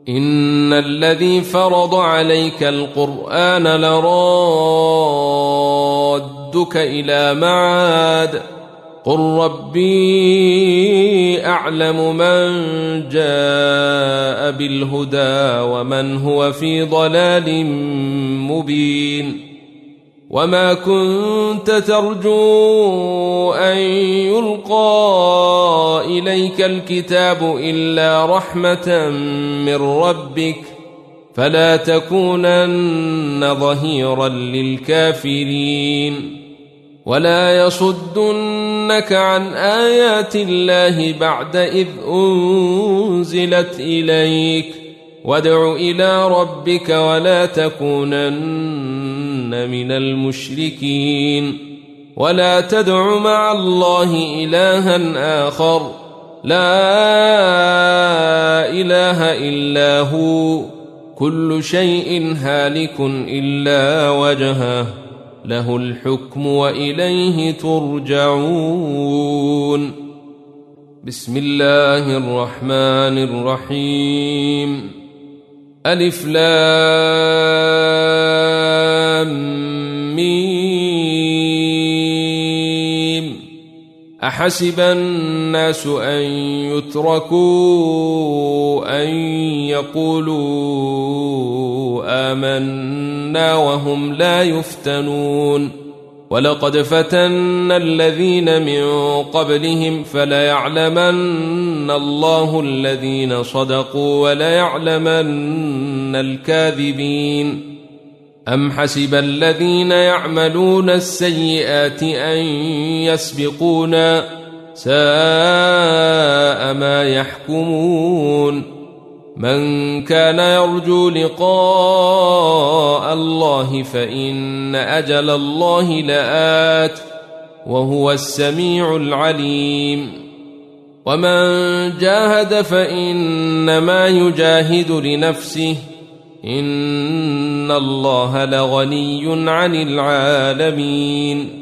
إن الذي فرض عليك القرآن لرادك إلى معاد قل ربي أعلم من جاء بالهدى ومن هو في ضلال مبين وما كنت ترجو أن يلقى إليك الكتاب إلا رحمة من ربك فلا تكونن ظهيرا للكافرين ولا يصدنك عن آيات الله بعد إذ أنزلت إليك وادع إلى ربك ولا تكونن من المشركين ولا تدع مع الله إلها آخر لا إله إلا هو كل شيء هالك إلا وجهه له الحكم وإليه ترجعون بسم الله الرحمن الرحيم ألف لام ميم أحسب الناس أن يتركوا أن يقولوا آمنا وهم لا يفتنون ولقد فتنا الذين من قبلهم فليعلمن الله الذين صدقوا وليعلمن الكاذبين أم حسب الذين يعملون السيئات أن يسبقونا ساء ما يحكمون من كان يرجو لقاء الله فإن أجل الله لآت وهو السميع العليم ومن جاهد فإنما يجاهد لنفسه إن الله لغني عن العالمين